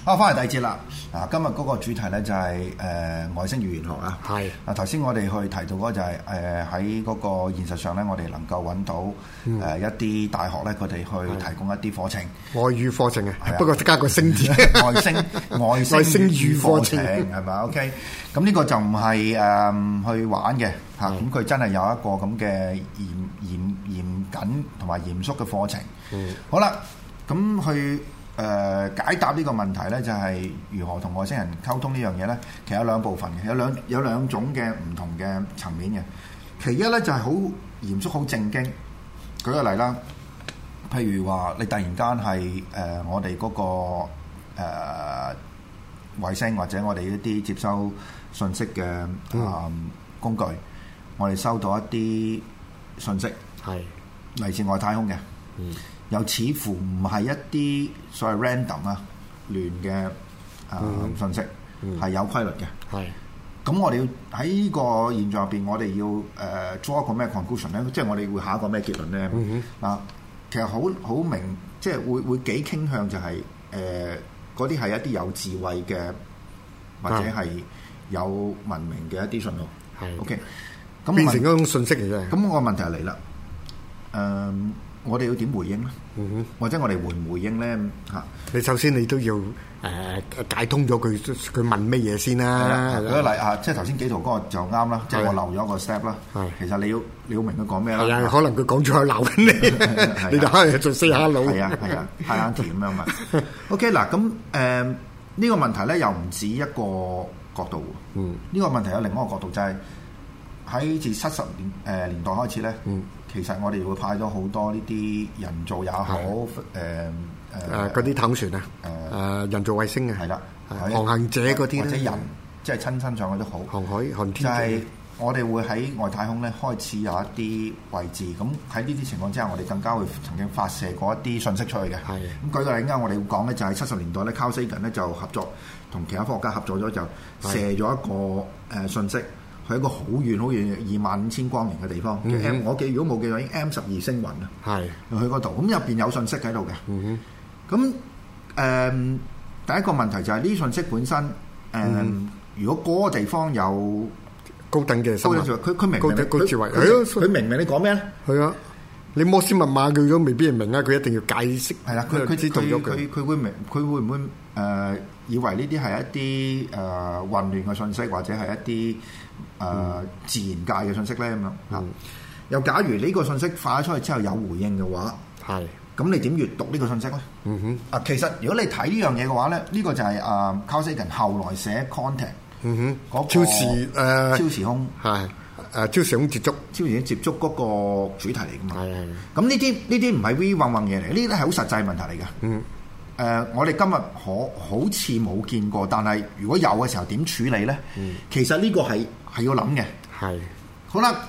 翻嚟第二節啦。嗱，今日嗰個主題咧就係外星語言學啊。 係。 頭先我哋去提到嗰就係喺嗰個現實上咧，我哋能夠揾到一啲大學咧，佢哋去提供一啲課程， 外語課程啊。不過加個星字， 外星語課程係咪 ？OK， 咁呢個就唔係去玩嘅嚇，咁佢真係有一個咁嘅嚴謹同埋嚴肅嘅課程。好啦，咁去解答呢個問題咧，就係如何同外星人溝通呢樣嘢咧？其實有兩部分嘅，有兩種嘅唔同嘅層面嘅。其一咧就係好嚴肅、好正經。舉個例啦，譬如話你突然間係我哋嗰個衛星或者我哋一啲接收信息嘅工具，我哋收到一啲信息，係嚟自外太空嘅。又似乎唔係一啲所謂 random 啊亂嘅信息，係有規律嘅。係咁，我哋要喺呢個現象入邊，我哋要draw 一個咩 conclusion 咧？即係我哋會下一個咩結論咧？其實好明，即係會幾傾向就係嗰啲係一啲有智慧嘅或者係有文明嘅一啲信號。係 OK， 咁變成一種信息嚟嘅。 咁我問題嚟啦，我哋要點回應咧？或者我哋回唔回應咧？嚇！ 你首先你都要解通咗佢問咩嘢先啦。 舉個例啊，即係頭先紀陶嗰個就啱啦，即係我漏咗個 step 啦。其實你要明佢講咩啦。 係啊，可能佢講咗喺鬧緊你，你就可能做 say hello。 係啊，太啱甜咁樣嘛。OK 嗱，咁呢個問題咧又唔止一個角度。呢個問題有另一個角度，就係喺自70年代開始咧。其實我哋會派咗好多呢啲人造也好， 嗰啲太空船啊，人造衛星啊，係啦，航行者嗰啲或者人即係親身上去都好， 航天者， 就係我哋會喺外太空咧開始有一啲位置。咁喺呢啲情況之下，我哋更加會曾經發射過一啲信息出去嘅。咁舉個例，啱我哋會講咧，就係70年代咧，Carl Sagan 咧就合作同其他科學家合作咗，就射咗一個信息。喺一個好遠好遠25,000光年嘅地方，我如果冇記錯，已經 M12 星雲啦。係去嗰度，咁入邊有信息喺度嘅。咁第一個問題就係呢啲信息本身，如果嗰個地方有高等嘅生物， 佢明高智慧， 佢明唔明你講咩咧？ 係啊，你摩斯密碼佢都未必明啊，佢一定要解釋。係啦， 佢知道咗佢會明，佢會唔會以為呢啲係一啲混亂嘅信息，或者係一啲自然界嘅信息咧咁樣？又假如呢個信息發咗出去之後有回應嘅話，係咁你點閱讀呢個信息咧？其實如果你睇呢樣嘢嘅話咧，呢個就係Carl Sagan後來寫 Contact 嗰個超時空係超時空接觸嗰個主題嚟㗎嘛。咁呢啲唔係 V 混混嘢嚟，呢啲係好實際問題嚟㗎。我哋今日好似冇見過，但係如果有嘅時候點處理咧？其實呢個係要諗嘅。係好啦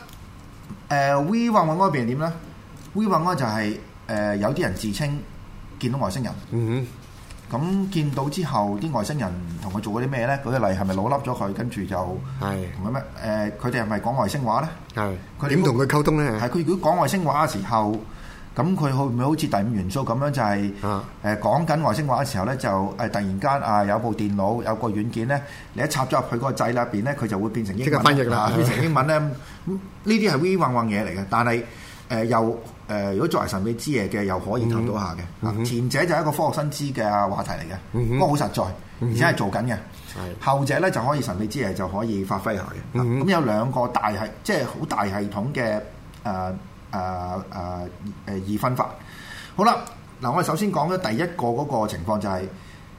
，V 混混嗰邊點咧 ？V 混混就係有啲人自稱見到外星人。咁見到之後，啲外星人同佢做嗰啲咩咧？舉個例，係咪老笠咗佢，跟住就同佢咩？佢哋係咪講外星話咧？係佢點同佢溝通咧？係佢如果講外星話嘅時候。咁佢會唔會好似第五元素咁樣，就係講緊外星話嘅時候咧，就突然間有部電腦有個軟件咧，你一插咗入去個掣入邊咧，佢就會變成英文，即刻翻譯啦，變成英文咧。呢啲係 V 混混嘢嚟嘅，但係如果作為神秘之夜嘅，又可以探到下嘅。前者就係一個科學新知嘅話題嚟嘅，不過好實在，而且係做緊嘅。後者咧就可以神秘之夜就可以發揮下嘅。咁有兩個大系，即係好大系統嘅二分法。好啦，嗱，我哋首先講咗第一個嗰個情況就係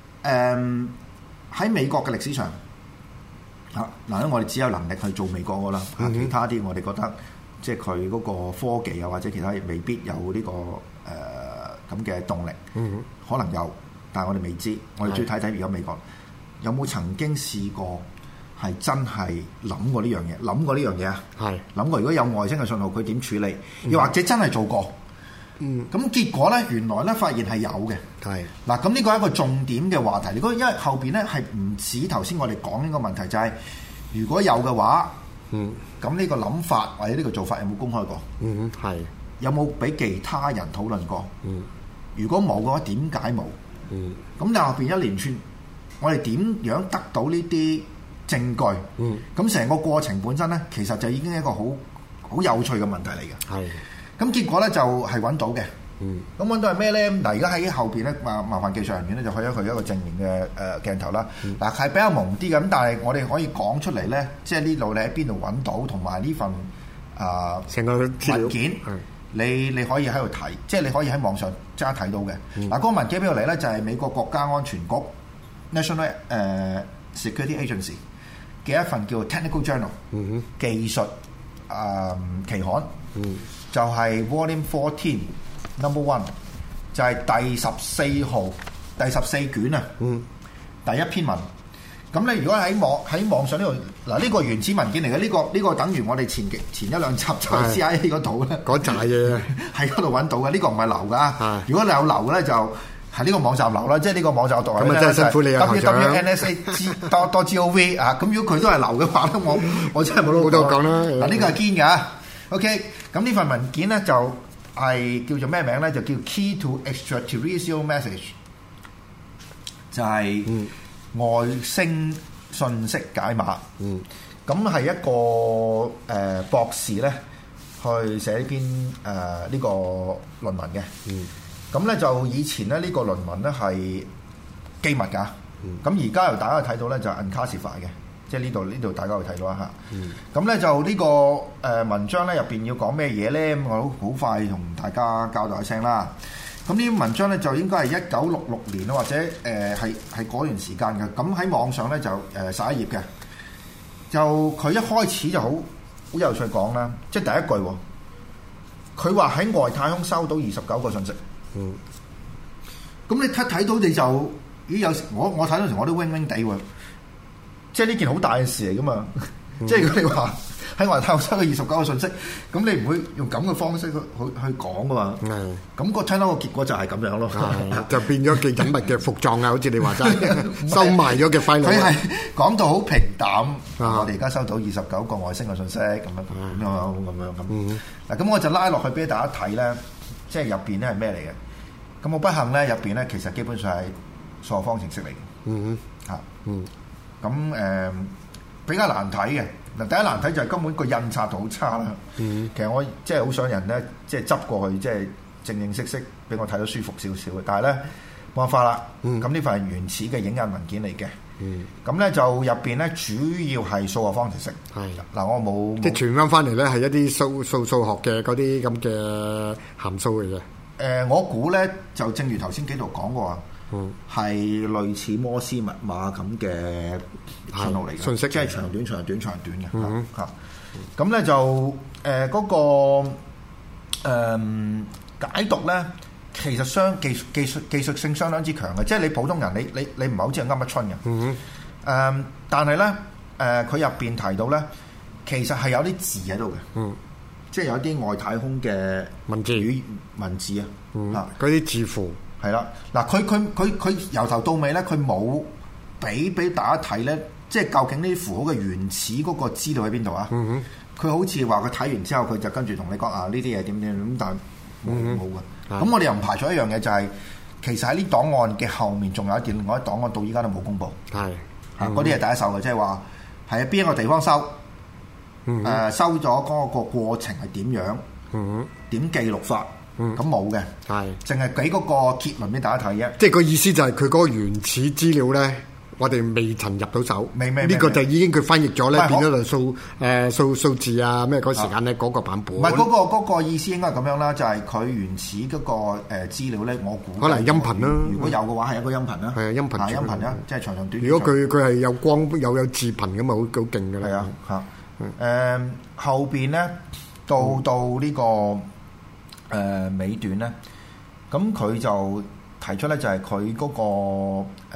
喺美國嘅歷史上嗱，我哋只有能力去做美國㗎啦，其他啲我哋覺得即係佢嗰個科技啊或者其他嘢未必有呢個咁嘅動力，可能有，但係我哋未知。我哋最睇睇而家美國有冇曾經試過係真係諗過呢樣嘢，諗過呢樣嘢啊？係諗過如果有外星嘅信號，佢點處理？又或者真係做過？咁結果咧，原來咧發現係有嘅。係嗱，咁呢個係一個重點嘅話題。如果因為後邊咧係唔止頭先我哋講呢個問題，就係如果有嘅話，咁呢個諗法或者呢個做法有冇公開過？係有冇俾其他人討論過？如果冇嘅話，點解冇？咁但係後邊一連串我哋點樣得到呢啲證據？咁成個過程本身咧，其實就已經係一個好有趣嘅問題嚟嘅。係。咁結果咧就係揾到嘅。咁揾到係咩咧？嗱，而家喺後邊咧，麻煩技術人員咧就去咗佢一個正面嘅鏡頭啦。嗱，係比較朦啲嘅，咁但係我哋可以講出嚟咧，即係呢度你喺邊度揾到，同埋呢份成個文件，你可以喺度睇，即係你可以喺網上即刻睇到嘅。嗱，嗰個文件邊度嚟咧？就係美國國家安全局 National Security Agency 嘅一份叫 Technical Journal 技術期刊，就係 Volume 14。Number 1就係第14號第14卷啊，第一篇文。咁你如果喺網上呢度嗱，呢個原始文件嚟嘅，呢個等於我哋前一兩集就 CIA 嗰度咧，嗰扎嘢喺嗰度揾到嘅。呢個唔係流噶，如果你有流嘅咧，就係呢個網站流啦。即係呢個網站我讀咁啊，真係辛苦你啊！www.nsa.gov 啊，咁如果佢都係流嘅話咧，我真係冇得講啦。嗱，呢個係堅㗎。OK， 咁呢份文件咧就係叫做咩名咧？就叫 Key to Extraterrestrial Message， 就係外星信息解碼。咁係一個博士咧去寫呢篇呢個論文嘅。咁咧就以前咧呢個論文咧係機密㗎。咁而家由大家睇到咧就 unclassified 嘅。即係呢度大家會睇到啦嚇。咁咧就呢個文章咧入邊要講咩嘢咧？咁我好快同大家交代一聲啦。咁呢啲文章咧就應該係1966年啦，或者係嗰段時間嘅。咁喺網上咧就11頁嘅。就佢一開始就好有趣講啦，即係第一句，佢話喺外太空收到29個信息。咁你睇到你就有時我睇到時我都 wing wing 地喎。即係呢件好大嘅事嚟噶嘛？即係如果你話喺外太空收到29個信息，咁你唔會用咁嘅方式去講噶嘛？咁個聽到個結果就係咁樣咯， 就變咗幾隱密嘅伏藏啊！好似你話齋收埋咗嘅廢料。 佢係講到好平淡。我哋而家收到29個外星嘅信息，咁樣咁。嗱，咁我就拉落去俾大家睇咧，即係入邊咧係咩嚟嘅？咁我不幸咧入邊咧其實基本上係數學方程式嚟嘅。咁比較難睇嘅。嗱，第一難睇就係根本個印刷度好差啦。其實我即係好想人咧，即係執過去，即係正正式式俾我睇到舒服少少嘅。但係咧冇辦法啦。咁呢份係原始嘅影印文件嚟嘅。咁咧就入邊咧主要係數學方程式。嗱，我冇即係傳翻嚟咧係一啲數學嘅嗰啲咁嘅函數嚟嘅。 我估咧就正如頭先幾度講過啊。係類似摩斯密碼咁嘅信號嚟嘅，信息即係長短長短長短嘅嚇。咁咧就嗰個解讀咧，其實技術性相當之強嘅，即係你普通人你唔係好知係噏乜春嘅。但係咧佢入邊提到咧，其實係有啲字喺度嘅，即係有啲外太空嘅文字啊， 嗰啲字符。 係啦，嗱，佢由頭到尾咧，佢冇俾大家睇咧，即係究竟呢啲符號嘅原始嗰個資料喺邊度啊？佢好似話佢睇完之後，佢就跟住同你講啊，呢啲嘢點點咁，但係冇嘅。咁我哋又唔排除一樣嘢，就係其實喺呢檔案嘅後面仲有一件另外一檔案，到依家都冇公佈。係嗰啲係第一手嘅，即係話係喺邊一個地方收，收咗嗰個過程係點樣，點記錄法。咁冇嘅，淨係俾嗰個結論俾大家睇啫。 即係個意思就係佢嗰個原始資料咧，我哋未曾入到手。呢個就已經佢翻譯咗咧，變咗就數字啊咩嗰時間咧嗰個版本。 唔係嗰個意思應該係咁樣啦，就係佢原始嗰個資料咧，我估可能係音頻啦。 如果有嘅話，係一個音頻啦。係啊，音頻啦，即係長長短。 如果佢係有光有字頻咁啊，好勁㗎啦。 係啊，嚇。後邊咧到呢個。尾段咧，咁佢就提出咧，就係佢嗰個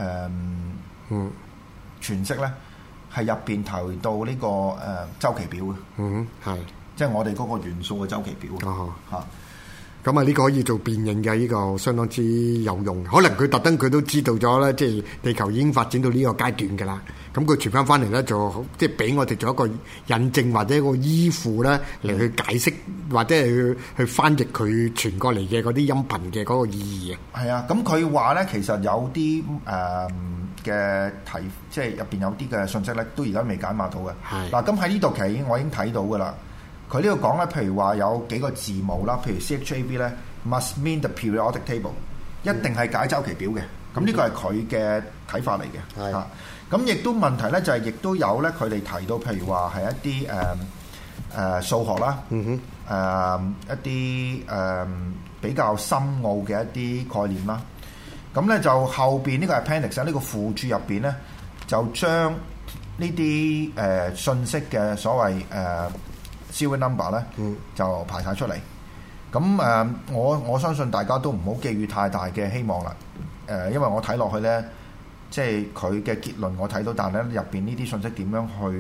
詮釋咧，係入邊提到呢個週期表嘅，係即係我哋嗰個元素嘅週期表嚇。 咁啊呢個可以做辨認嘅，呢個相當之有用。可能佢特登佢都知道咗咧，即係地球已經發展到呢個階段㗎啦。咁佢傳翻嚟咧，就即係俾我哋做一個引證或者一個依附咧，嚟去解釋或者係去翻譯佢傳過嚟嘅嗰啲音頻嘅嗰個意義啊。 係啊，咁佢話咧，其實有啲嘅即係入邊有啲嘅信息咧，都而家未解碼到嘅。係嗱，咁喺呢度其實我已經睇到㗎啦。佢呢度講咧，譬如話有幾個字母啦，譬如 CHAV 咧 must mean the periodic table， 一定係解周期表嘅。咁呢個係佢嘅睇法嚟嘅。係啊，咁亦都問題咧就係亦都有咧，佢哋提到譬如話係一啲數學啦，一啲比較深奧嘅一啲概念啦。咁咧就後邊呢個 appendix 呢個附註入邊咧，就將呢啲信息嘅所謂serial number 咧，就排晒出嚟。咁我相信大家都唔好寄予太大嘅希望啦。因為我睇落去咧，即係佢嘅結論我睇到，但係咧入邊呢啲信息點樣去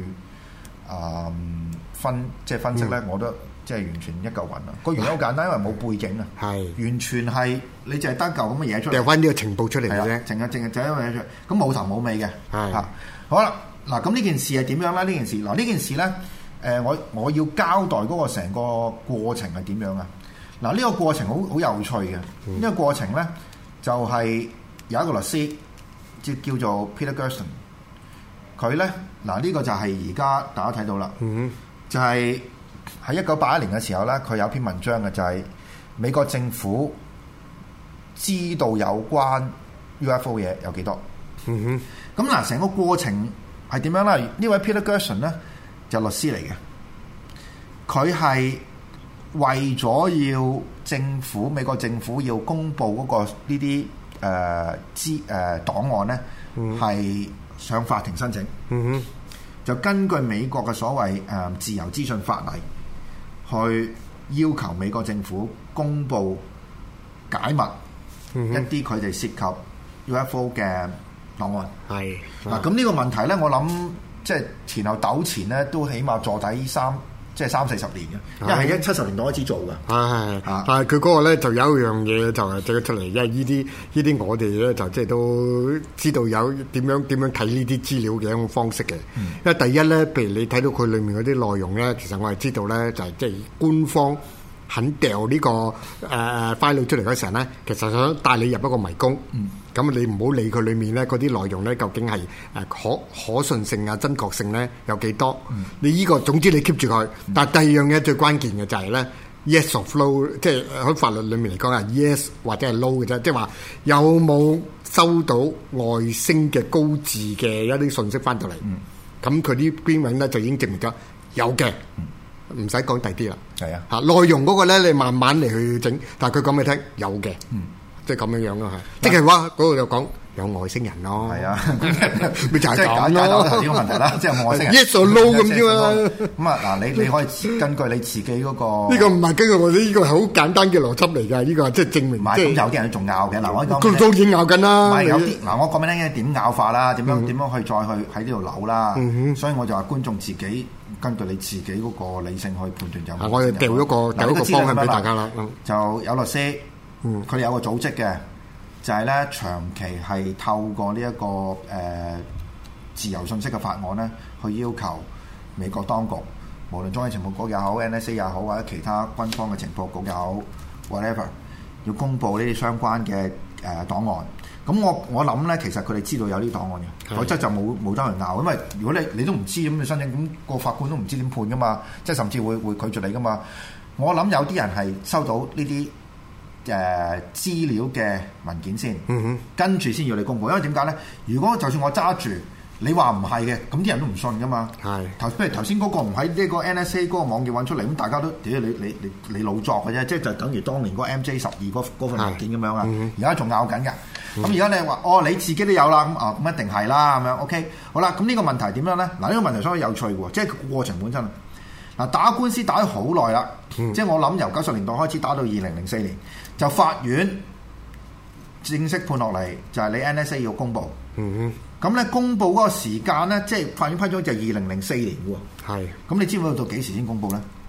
分析咧，我都即係完全一嚿雲啦。個原因好簡單，因為冇背景啊，完全係你淨係得嚿咁嘅嘢出嚟，掉翻呢個情報出嚟嘅啫，淨係就一樣嘢出嚟，咁冇頭冇尾嘅。嚇，好啦，嗱咁呢件事係點樣咧？呢件事咧。我要交代嗰個成個過程係點樣啊？嗱，呢個過程好有趣嘅。呢個過程咧就係有一個律師叫做 Peter Gersten， 佢咧嗱呢個就係而家大家睇到啦，就係喺1981年嘅時候咧，佢有篇文章嘅就係美國政府知道有關 UFO 嘢有幾多。咁嗱，成個過程係點樣咧？呢位 Peter Gersten 咧，就律師嚟嘅，佢係為咗要美國政府要公布嗰個呢啲檔案咧，係上法庭申請，就根據美國嘅所謂自由資訊法例，去要求美國政府公布解密一啲佢哋涉及 UFO 嘅檔案。係嗱，咁呢個問題咧，我諗。即係前後糾纏咧，都起碼坐底3-40年嘅，因為係70年代開始做嘅。但係佢嗰個咧就有一樣嘢就係整咗出嚟，因為呢啲我哋咧就即係都知道有點樣睇呢啲資料嘅一種方式嘅。因為第一咧，譬如你睇到佢裡面嗰啲內容咧，其實我係知道咧，就係即係官方肯掉呢個file 出嚟嗰時候咧，其實想帶你入一個迷宮。咁你唔好理佢裡面咧嗰啲內容咧，究竟係可信性啊、真確性咧有幾多？你呢個總之你 keep 住佢。但係第二樣嘢最關鍵嘅就係咧 yes or no， 即係喺法律裡面嚟講係 yes 或者係 no 嘅啫，即係話有冇收到外星嘅高智嘅一啲信息翻到嚟？咁佢啲篇文咧就已經證明咗有嘅，唔使講第啲啦。係啊，嚇內容嗰個咧你慢慢嚟去整，但係佢講俾你聽有嘅。即係咁樣咯，係，即係話嗰度就講有外星人咯，係啊，咪就係咁咯。頭先個問題啦，即係外星人 yes or no 咁啫嘛。咁啊嗱，你可以根據你自己嗰個呢個唔係根據我哋呢個係好簡單嘅邏輯嚟㗎，呢個即係證明。唔係咁有啲人仲拗嘅嗱，我講都已經拗緊啦。唔係有啲嗱，我講俾你聽點拗法啦，點樣去再去喺呢度扭啦。所以我就話觀眾自己根據你自己嗰個理性去判斷就。我哋掉一個方向俾大家啦，就有律師。佢哋有個組織嘅，就係咧長期係透過呢一個自由信息嘅法案咧，去要求美國當局，無論中央情報局也好、NSA 也好，或者其他軍方嘅情報局也好 ，whatever， 要公佈呢啲相關嘅檔案。咁我諗咧，其實佢哋知道有呢啲檔案嘅，否則就冇得去拗。因為如果你都唔知咁你申請，咁個法官都唔知點判噶嘛，即係甚至會拒絕你噶嘛。我諗有啲人係收到呢啲資料嘅文件先，跟住先要你公佈。因為點解咧？如果就算我揸住，你話唔係嘅，咁啲人都唔信噶嘛。係譬如頭先嗰個唔喺呢個 NSA 嗰個網頁揾出嚟，咁大家都屌你老作嘅啫，即係就等於當年嗰個 MJ12嗰份文件咁樣啊。而家仲拗緊㗎。咁而家你話你自己都有啦，咁一定係啦咁樣。OK， 好啦，咁呢個問題點樣咧？嗱，呢個問題相當有趣喎，即係個過程本身。嗱，打官司打咗好耐啦，即係我諗由90年代開始打到2004年，就法院正式判落嚟，就係你 NSA 要公佈。咁咧公佈嗰個時間咧，即係法院批咗就係2004年喎。係。咁你知唔知到幾時先公佈咧？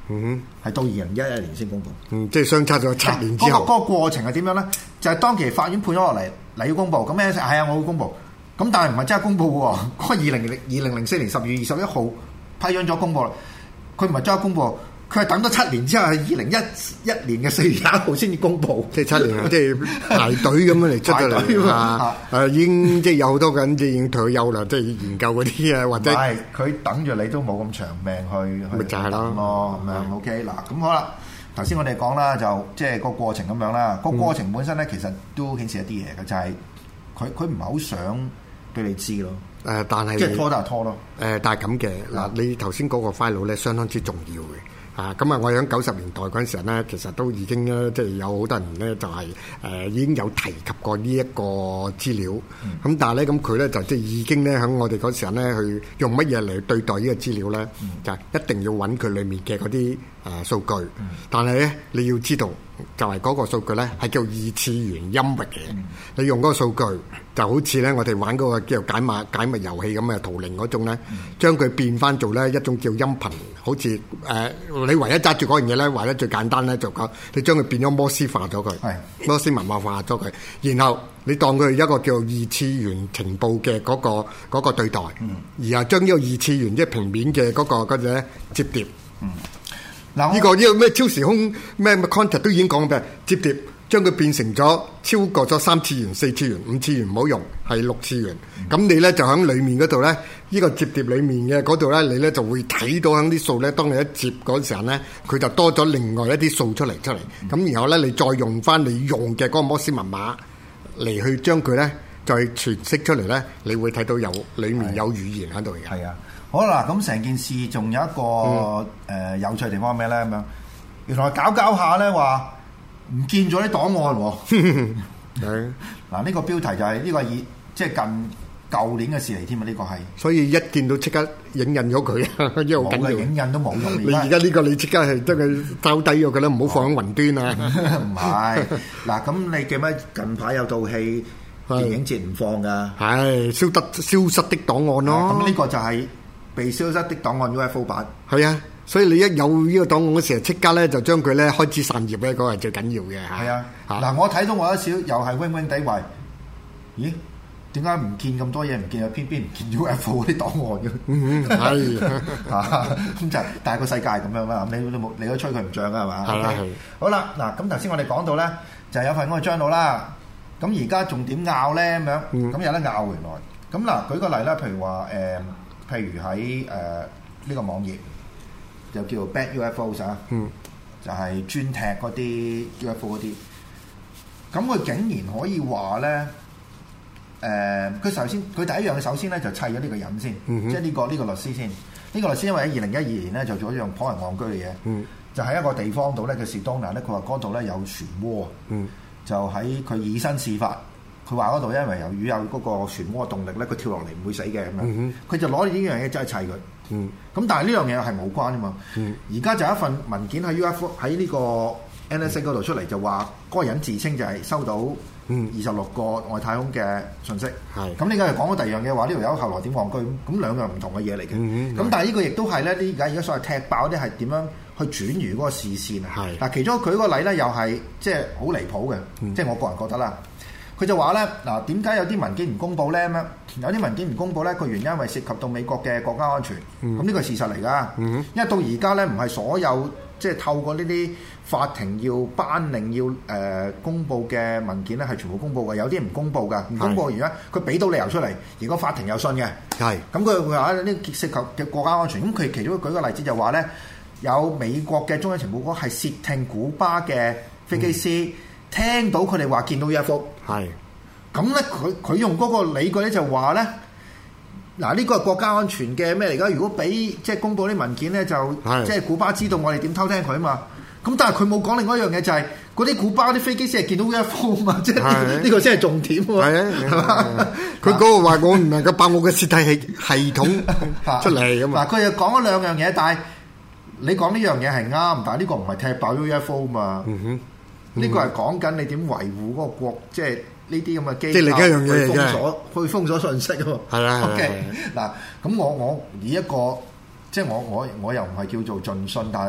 係到2011年先公佈。 即係相差咗7年之後。 嗰個過程係點樣咧？就係當期法院判咗落嚟，你要公佈，咁 NSA 係啊，我要公佈。咁但係唔係真係公佈嘅喎？嗰個2004年10月21號批准咗公佈啦，佢唔係真係公佈。佢係等咗7年之後，係2011年嘅4月1號先至公佈， 即係7年啊！即係排隊咁樣嚟出咗嚟啊！已經即係有好多人即係已經退休啦，即係研究嗰啲啊，或者係佢等住你都冇咁長命去就係咯咁樣 OK 嗱，咁好啦。頭先我哋講啦，就即係個過程咁樣啦。個過程本身咧，其實都顯示一啲嘢嘅，就係佢唔係好想對你知咯。 但係即係拖就係拖咯。 但係咁嘅嗱，你頭先嗰個 file 咧相當之重要嘅。咁啊！我喺90年代嗰陣時咧，其實都已經咧，即係有好多人咧，就係已經有提及過呢一個資料。咁但係咧，咁佢咧就即係已經咧喺我哋嗰時候咧，去用乜嘢嚟對待呢個資料咧，就一定要揾佢裡面嘅嗰啲數據。但係咧，你要知道，就係嗰個數據咧係叫2次元音域嘅。你用嗰個數據就好似咧，我哋玩嗰個叫做解密遊戲咁嘅圖靈嗰種咧，將佢變翻做咧一種叫音頻，好似你唯一揸住嗰樣嘢咧，或者最簡單咧就講，你將佢變咗摩斯化咗佢，摩斯文化咗佢，然後你當佢一個叫2次元情報嘅嗰個對待，然後將呢個2次元即係平面嘅嗰隻摺疊。呢個咩超時空咩 contact 都已經講嘅摺疊，將佢變成咗超過咗3次元、4次元、5次元唔好用，係6次元。咁你咧就喺裡面嗰度咧，呢個摺疊裡面嘅嗰度咧，你咧就會睇到喺啲數咧，當你一摺嗰時候咧，佢就多咗另外一啲數出嚟。咁然後咧，你再用翻你用嘅嗰個摩斯密碼嚟去將佢咧再詮釋出嚟咧，你會睇到裡面有語言喺度嘅。 係啊。好啦，咁成件事仲有一個有趣地方係咩咧？咁樣原來搞下咧話唔見咗啲檔案喎。嗱，呢個標題就係呢個即係近舊年嘅事嚟添啊！呢個係，所以一見到即刻影印咗佢，因為好緊要。 影印都冇用。 你而家呢個你即刻係將佢抄低咗佢啦，唔好放喺雲端啊！ 唔係嗱，咁你記唔記得近排有套戲電影節唔放㗎？ 係消失的檔案咯。 咁呢個就係被消失的檔案 UFO 版。 係啊，所以你一有呢個檔案嘅時候，即刻咧就將佢咧開始散葉咧，嗰個係最緊要嘅嚇。係啊，嗱我睇到我一少又係 wing 地話，咦？點解唔見咁多嘢？唔見又偏偏唔見 UFO 啲檔案嘅？係咁就但係個世界咁樣啦。你都吹佢唔漲啊？係嘛？係啦。好啦，嗱咁頭先我哋講到咧，就係有份嗰個章度啦。咁而家仲點拗咧？咁樣咁有得拗原來。咁嗱，舉個例啦，譬如話譬如喺呢個網頁就叫做 Bad UFOs 啊，就係專踢嗰啲 UFO 嗰啲。咁佢竟然可以話咧，佢第一樣首先咧就砌咗呢個人先，即係呢個律師先。呢個律師因為喺2012年咧就做一樣頗為戇居嘅嘢，就喺一個地方度咧，叫士東拿咧，佢話嗰度咧有漩渦，就喺佢以身試法。佢話嗰度因為由於有嗰個漩渦嘅動力咧，佢跳落嚟唔會死嘅咁樣。佢就攞呢樣嘢真係砌佢。咁但係呢樣嘢係冇關㗎嘛。而家就有一份文件喺 UFO 喺呢個 NSA 嗰度出嚟，就話嗰個人自稱就係收到26個外太空嘅信息。咁呢個係講咗第二樣嘢，話呢條友後來點戇居咁兩樣唔同嘅嘢嚟嘅。咁但係呢個亦都係咧，而家所謂踢爆啲係點樣去轉移嗰個視線啊？嗱，其中佢個例咧又係即係好離譜嘅，即係我個人覺得啦。佢就話咧，嗱，點解有啲文件唔公佈咧？咁樣有啲文件唔公佈咧，個原因係涉及到美國嘅國家安全。咁呢個係事實嚟㗎。因為到而家咧，唔係所有即係透過呢啲法庭要頒令要公佈嘅文件咧，係全部公佈嘅。有啲唔公佈㗎，唔公佈嘅原因，佢俾到理由出嚟，而個法庭有信嘅。咁佢話呢涉及嘅國家安全。咁佢其中舉個例子就話咧，有美國嘅中央情報局係竊聽古巴嘅飛機師。聽到佢哋話見到 UFO， 咁咧佢用嗰個理據咧就話咧，嗱呢個係國家安全嘅咩嚟㗎？如果俾即係公佈啲文件咧，就即係古巴知道我哋點偷聽佢啊嘛。咁但係佢冇講另外一樣嘢，就係嗰啲古巴啲飛機師係見到 UFO 啊嘛，即係呢個先係重點喎。係嘛？佢嗰個話我唔能夠爆我嘅泄體系統出嚟㗎嘛。嗱佢又講咗兩樣嘢，但係你講呢樣嘢係啱，但係呢個唔係踢爆咗 UFO 嘛。呢個係講緊你點維護嗰個國，即係呢啲咁嘅機構，即係另一樣嘢去封鎖信息喎。係啦，OK 嗱，咁我以一個即係我又唔係叫做盡信，但係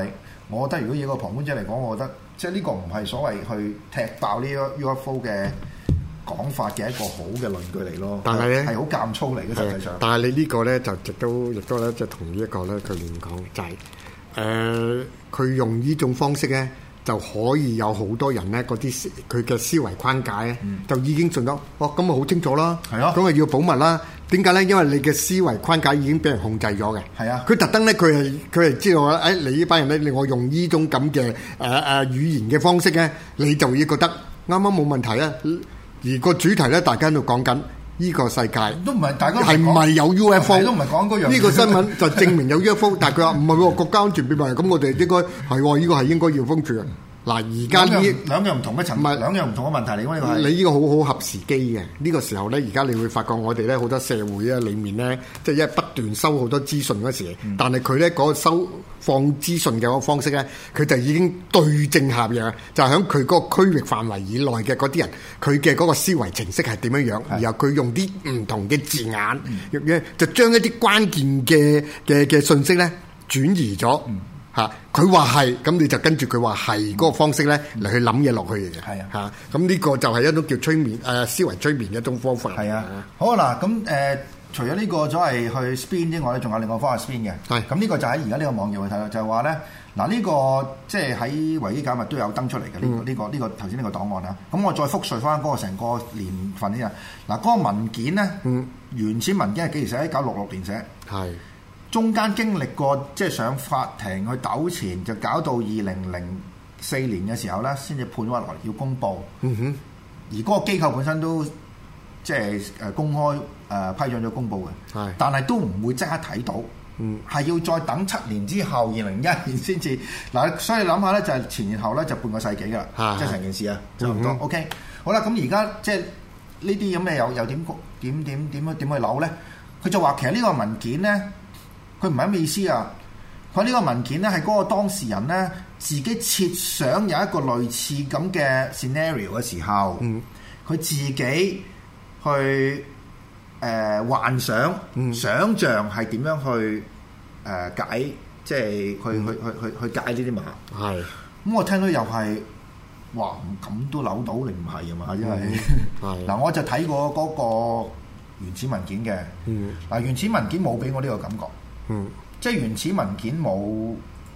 我覺得如果以一個旁觀者嚟講，我覺得即係呢個唔係所謂去踢爆呢個 UFO 嘅講法嘅一個好嘅論據嚟咯。但係咧係好監粗嚟嘅實際上。 但係你呢個咧就亦都咧即係同呢一個咧佢亂講，就係佢用呢種方式咧。就可以有好多人咧，嗰啲佢嘅思維框架咧，就已經盡咗。咁咪好清楚啦。係啊，咁咪要保密啦。點解咧？因為你嘅思維框架已經俾人控制咗嘅。係啊，佢特登咧，佢係知道咧，你呢班人咧，令我用呢種咁嘅語言嘅方式咧，你就會覺得啱啱冇問題啊。而個主題咧，大家都講緊呢個世界都唔係大家係唔係有 UFO？ 都唔係講嗰樣。 呢個新聞就證明有 UFO， 但係佢話唔係喎，國家安全秘密，咁我哋應該係喎，呢個係應該要封住。嗱，而家呢兩樣唔同嘅層，唔係兩樣唔同嘅問題嚟㗎。呢個係你呢個好好合時機嘅呢個時候咧，而家你會發覺我哋咧好多社會啊，裡面咧即係因為不斷收好多資訊嗰時，但係佢咧嗰個收放資訊嘅嗰個方式咧，佢就已經對症下藥，就係喺佢嗰個區域範圍以內嘅嗰啲人，佢嘅嗰個思維程式係點樣樣，然後佢用啲唔同嘅字眼，就將一啲關鍵嘅信息咧轉移咗。佢話係，咁你就跟住佢話係嗰個方式咧嚟去諗嘢落去嘅。係啊，咁呢個就係一種叫催眠思維催眠嘅一種方法。 係啊，好啊嗱，咁除咗呢個所謂去 spin 之外咧，仲有另外一個方法 spin 嘅。係，咁呢個就喺而家呢個網頁去睇啦，就係話咧嗱，呢個即係喺維基解密都有登出嚟嘅呢個頭先呢個檔案啊。咁我再複述翻嗰個成個年份先啊。嗱，嗰個文件咧，原始文件係幾時寫？1966年寫。係。中間經歷過即係上法庭去糾纏，就搞到2004年嘅時候咧，先至判咗落嚟要公佈。而嗰個機構本身都即係公開批准咗公佈嘅。但係都唔會即刻睇到。係要再等7年之後2001年先至嗱。所以諗下咧，就係前然後咧就半個世紀㗎啦。即係成件事啊，差唔多。OK，好啦，咁而家即係呢啲咁嘅又點去扭咧？佢就話其實呢個文件咧。佢唔係咩意思啊！佢呢個文件咧係嗰個當事人咧自己設想有一個類似咁嘅 scenario 嘅時候，佢自己去幻想、想像係點樣去解，即係去解呢啲碼。係。咁我聽到又係，哇！咁都扭到你唔係啊嘛？因為嗱，我就睇過嗰個原始文件嘅。嗱，原始文件冇俾我呢個感覺。即係原始文件冇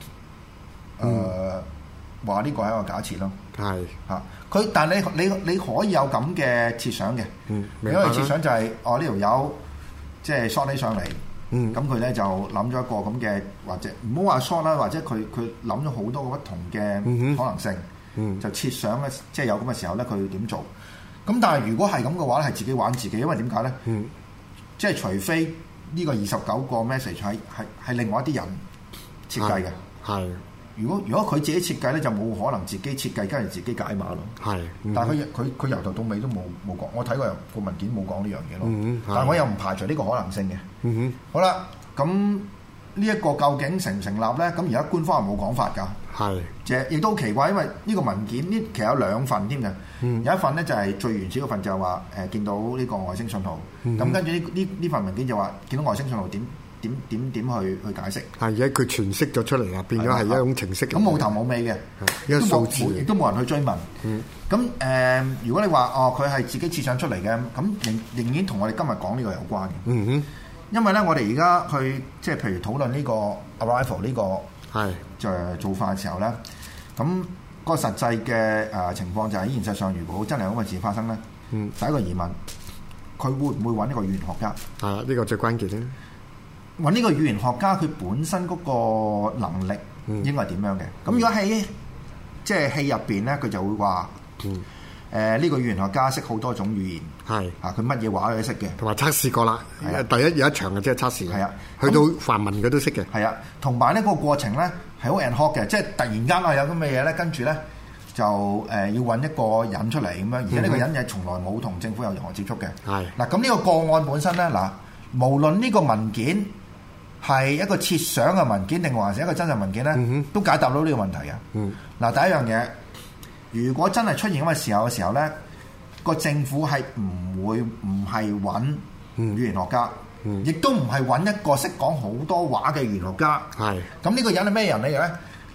話呢個係一個假設咯。係嚇，佢但係你可以有咁嘅設想嘅。你可以設想就係呢條友即係 short 起上嚟，咁佢咧就諗咗一個咁嘅，或者唔好話 short 啦，或者佢諗咗好多個不同嘅可能性，就設想咧，即係有咁嘅時候咧，佢點做？咁但係如果係咁嘅話咧，係自己玩自己，因為點解咧？即係除非。呢個29個 message 係另外一啲人設計嘅。係。如果佢自己設計咧，就冇可能自己設計跟住自己解碼咯。係。但係佢由頭到尾都冇講，我睇過個文件冇講呢樣嘢咯。但係我又唔排除呢個可能性嘅。好啦，咁呢一個究竟成唔成立咧？咁而家官方係冇講法㗎。係。即係亦都好奇怪，因為呢個文件呢其實有兩份添嘅。有一份咧就係最原始嗰份，就係話見到呢個外星信號。咁跟住呢份文件就話見到外星信號點去解釋。係而家佢詮釋咗出嚟啊，變咗係一種程式。咁冇頭冇尾嘅，一個數字，亦都冇人去追問。咁如果你話佢係自己設想出嚟嘅，咁仍然同我哋今日講呢個有關嘅。因為咧，我哋而家去即係譬如討論呢個 arrival 呢個就做法嘅時候咧，咁個實際嘅情況就係喺現實上，如果真係咁嘅事發生咧，第一個疑問，佢會唔會揾一個語言學家？呢個最關鍵咧。揾呢個語言學家，佢本身嗰個能力應該係點樣嘅？咁如果喺即係戲入邊咧，佢就會話呢個語言學家識好多種語言，係佢乜嘢話佢都識嘅，同埋測試過啦。第一有一場嘅即係測試，係啊，去到梵文佢都識嘅，係啊。同埋呢個過程咧係好 ad hoc嘅，即係突然間有咁嘅嘢咧，跟住咧就要揾一個人出嚟咁樣，而且呢個人係從來冇同政府有任何接觸嘅。係嗱，咁呢個個案本身咧嗱，無論呢個文件係一個設想嘅文件定還是一個真實文件咧，都解答到呢個問題嘅。嗱，第一樣嘢，如果真係出現咁嘅時候咧，個政府係唔係揾語言學家，亦都唔係揾一個識講好多話嘅語言學家。係咁呢個人係咩人嚟嘅咧？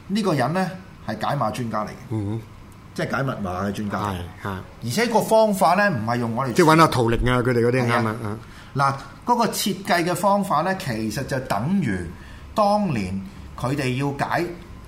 呢個人咧係解碼專家嚟嘅，即係解密碼嘅專家。而且個方法咧唔係用我哋即係揾下圖靈啊，佢哋嗰啲啱啊。 嗱，嗰個設計嘅方法咧，其實就等於當年佢哋要解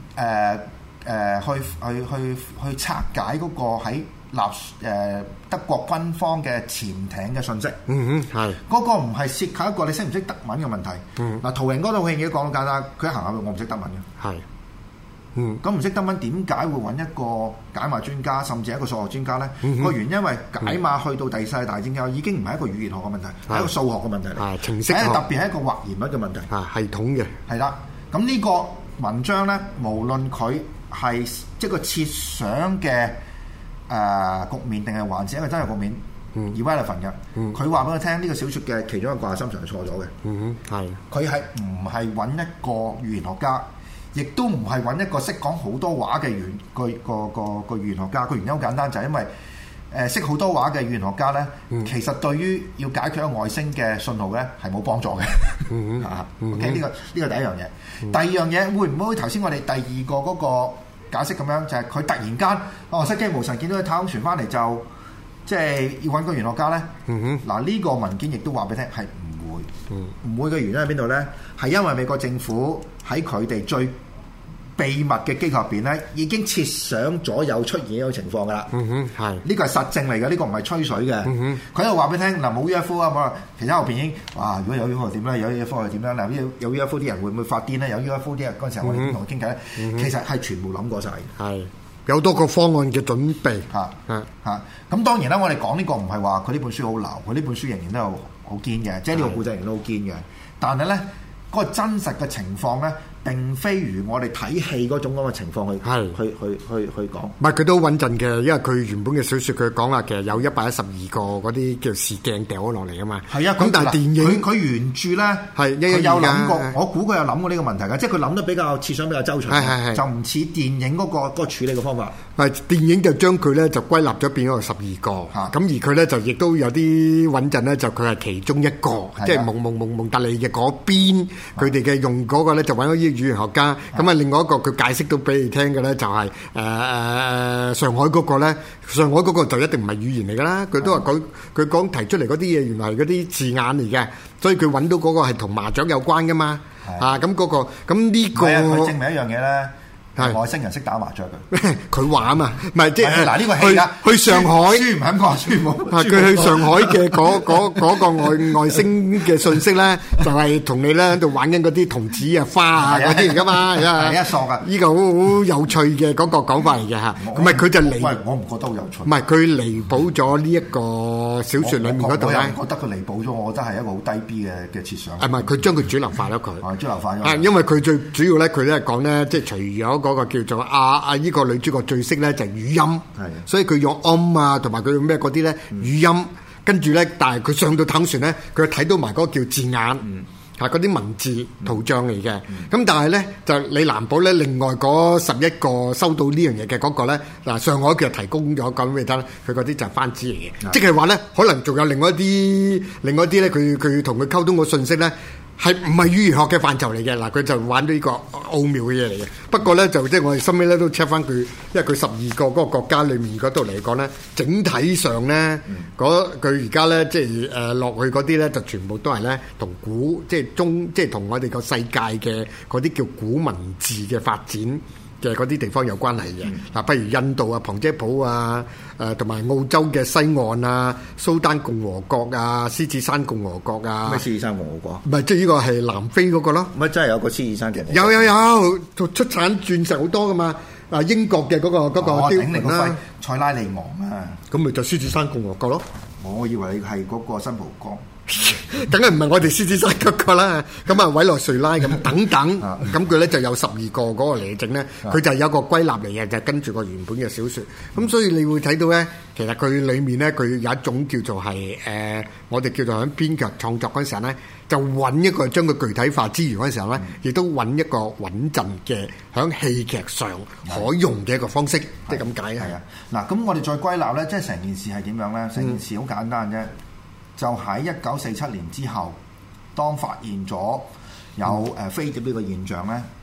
去拆解嗰個喺德國軍方嘅潛艇嘅信息。係嗰個唔係涉及一個你識唔識德文嘅問題。嗱，圖靈嗰套戲已經講到簡單，佢一行下去，我唔識德文嘅。係。咁唔識德文點解會揾一個解碼專家，甚至係一個數學專家咧？個原因為解碼去到第四大戰之後，已經唔係一個語言學嘅問題，係一個數學嘅問題嚟。程式學特別係一個或然率嘅問題。 系統嘅係啦。咁呢個文章咧，無論佢係即係個設想嘅局面，定係還是一個真係局面，irrelevant 嘅。佢話俾我聽，呢個小説嘅其中一個掛心上係錯咗嘅。係佢係唔係揾一個語言學家？亦都唔係揾一個識講好多話嘅個語言學家，個原因好簡單，就係因為識好多話嘅語言學家咧，其實對於要解決一個外星嘅信號咧係冇幫助嘅。OK，呢個第一樣嘢。第二樣嘢會唔會頭先我哋第二個嗰個解釋咁樣，就係佢突然間失驚無神見到個太空船翻嚟，就即係要揾個語言學家咧。嗱，呢個文件亦都話俾你聽係唔會嘅原因喺邊度咧？係因為美國政府喺佢哋最秘密嘅機構入邊咧，已經設想咗有出現呢種情況噶啦。係呢個係實證嚟嘅，呢個唔係吹水嘅。佢喺度話俾你聽，嗱，冇 UFO 啊，冇其他後邊已經哇，如果有 UFO 點咧？有 UFO 係點咧？嗱，有 UFO 啲人會唔會發癲咧？有 UFO 啲人嗰陣時候我哋同佢傾偈咧，其實係全部諗過晒。係有多個方案嘅準備。 咁當然啦，我哋講呢個唔係話佢呢本書好流，佢呢本書仍然都有好堅嘅，即係呢個故仔仍然都好堅嘅。但係咧，嗰個真實嘅情況咧，並非如我哋睇戲嗰種咁嘅情況去講。 唔係佢都穩陣嘅，因為佢原本嘅小説佢講話其實有112個嗰啲叫視鏡掉咗落嚟啊嘛。係啊，咁但係電影佢原著咧係佢有諗過，我估佢有諗過呢個問題㗎，即係佢諗得比較設想比較周詳，就唔似電影嗰個處理嘅方法。係電影就將佢咧就歸納咗變咗12個，咁而佢咧就亦都有啲穩陣咧，就佢係其中一個，即係蒙特利嘅嗰邊，佢哋嘅用嗰個咧就揾咗啲語言學家，咁啊另外一個佢解釋到俾你聽嘅咧就係上海嗰個咧，上海嗰個就一定唔係語言嚟㗎啦，佢都話佢講提出嚟嗰啲嘢原來係嗰啲字眼嚟嘅，所以佢揾到嗰個係同麻雀有關㗎嘛，咁嗰個咁呢個佢證明一樣嘢咧。外星人識打麻雀嘅， 佢話啊嘛，唔係即係嗱呢個戲去上海， 書唔肯講，書冇。 佢去上海嘅嗰個外星嘅信息咧，就係同你咧喺度玩緊嗰啲童子啊花啊嗰啲嚟噶嘛， 係一索啊！ 呢個好有趣嘅嗰個講法嚟嘅嚇，咁咪佢就彌， 我唔覺得好有趣。 唔係佢彌補咗呢一個小説裡面嗰度咧， 我覺得佢彌補咗，我覺得係一個好低 B 嘅設想。 唔係佢將佢主流化咗佢， 主流化咗。 因為佢最主要咧，佢咧講咧，即係除咗嗰個叫做呢個女主角最識咧就係語音，所以佢用啊同埋佢用咩嗰啲咧語音，跟住咧，但係佢上到太空船咧，佢睇到埋嗰個叫字眼，係嗰啲文字圖像嚟嘅。咁但係咧就你難保咧，另外嗰11個收到呢樣嘢嘅嗰個咧，嗱上海佢就提供咗講俾你聽，佢嗰啲就係番子嚟嘅，即係話咧可能仲有另外一啲咧，佢同佢溝通個信息咧。係唔係語言學嘅範疇嚟嘅？嗱，佢就玩咗呢個奧妙嘅嘢嚟嘅。不過咧，就即係我哋收尾咧都 check 翻佢，因為佢12個嗰個國家裡面嗰度嚟講咧，整體上咧，佢而家咧即係落去嗰啲咧，就全部都係咧同古即係同我哋個世界嘅嗰啲叫古文字嘅發展嘅嗰啲地方有關係嘅。嗱，譬如印度啊、旁遮普啊，同埋澳洲嘅西岸啊、蘇丹共和國啊、獅子山共和國啊。 咩獅子山共和國？ 唔係，即係呢個係南非嗰個咯。 乜真係有個獅子山嘅？ 有，出產鑽石好多噶嘛。英國嘅嗰個雕龍啦， 塞拉利昂啊。 咁咪就獅子山共和國咯。 我以為係嗰個新蒲崗。 梗係唔係我哋獅子山嗰個啦，咁啊委內瑞拉咁等等，咁佢咧就有12個嗰個嚟整咧，佢就有一個歸納嚟嘅，就係跟住個原本嘅小説。咁所以你會睇到咧，其實佢裡面咧，佢有一種叫做係我哋叫做喺編劇創作嗰陣時候咧，就揾一個將佢具體化之餘嗰陣時候咧，亦都揾一個穩陣嘅喺戲劇上可用嘅一個方式，即係咁解。係啊，嗱，咁我哋再歸納咧，即係成件事係點樣咧？成件事好簡單啫。就喺1947年之後，當發現咗有飛碟呢個現象咧，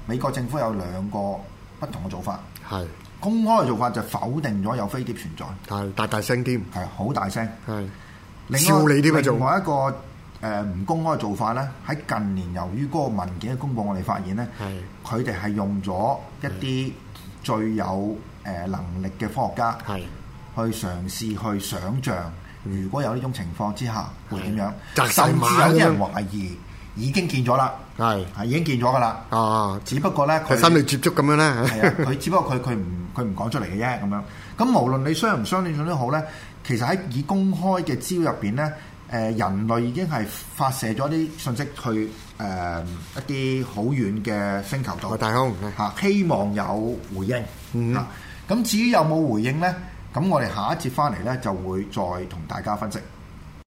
美國政府有兩個不同嘅做法。 係公開嘅做法就否定咗有飛碟存在， 係大聲添， 係好大聲， 係另笑你添啊！ 另外一個唔公開嘅做法咧，喺近年由於嗰個文件嘅公佈，我哋發現咧，佢哋係用咗一啲最有能力嘅科學家，去嘗試去想像，如果有呢種情況之下會點樣，甚至有啲人懷疑已經見咗啦，係已經見咗噶啦，只不過咧佢心理接觸咁樣咧， 係啊，佢只不過佢唔講出嚟嘅啫咁樣。咁無論你相唔相信都好咧，其實喺以公開嘅資料入邊咧，人類已經係發射咗啲信息去一啲好遠嘅星球度， 太空嚇，希望有回應嚇。咁至於有冇回應咧？咁我哋下一節翻嚟咧就會再同大家分析。